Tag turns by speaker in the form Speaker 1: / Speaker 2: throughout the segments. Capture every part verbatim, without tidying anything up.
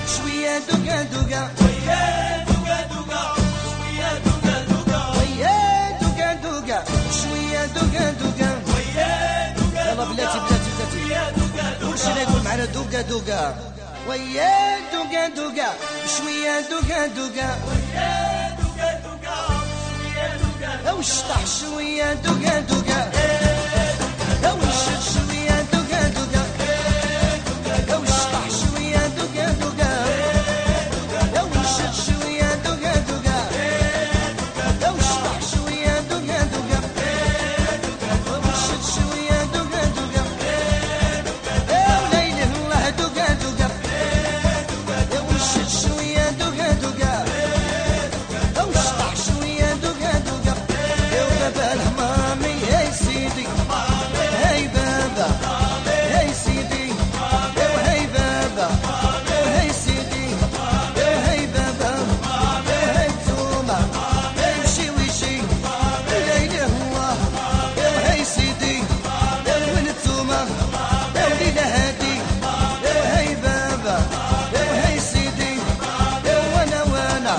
Speaker 1: شوية دوكا دوكا
Speaker 2: ويا دوكا دوكا شوية دوكا دوكا
Speaker 1: ويا دوكا دوكا شوية دوكا دوكا
Speaker 2: ويا دوكا
Speaker 1: يلا بلاتي بلاتي بلاتي
Speaker 2: ويا دوكا
Speaker 1: كلشي يقول معنا دوكا دوكا ويا دوكا دوكا شوية دوكا دوكا
Speaker 2: ويا دوكا دوكا شوية دوكا
Speaker 1: وش طاح شوية دوكا دوكا وش شوية دوكا دوكا وش طاح شوية دوكا دوكا وش شوية دوكا دوكا وش طاح شوية دوكا دوكا وش شوية دوكا دوكا يا وليل الله دوكا دوكا وش شوية دوكا دوكا وش طاح شوية دوكا دوكا يا بابا الهمامي يا سيدي هاي بابا هاي سيدي هاي بابا هاي سيدي هاي بابا هاي توما امشي ويشي لا اله الله هاي سيدي وين توما وليلة هادي هاي بابا هاي سيدي وانا وانا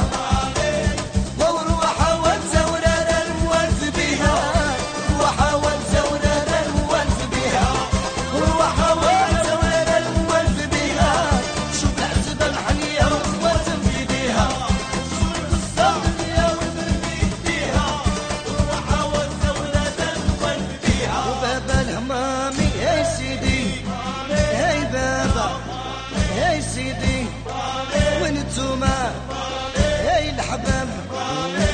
Speaker 1: وروح وتزور الوالف بها روح وتزور الوالف بها روح وتزور الوالف بها شوف العتبة محنية وتوازن في ايديها
Speaker 2: صورة الصبر يا ولد بيديها وروح وتزولد القلب فيها
Speaker 1: وبابا الهمامي هاي سيدي هاي بابا هاي سيدي وين انتوما هاي الحباب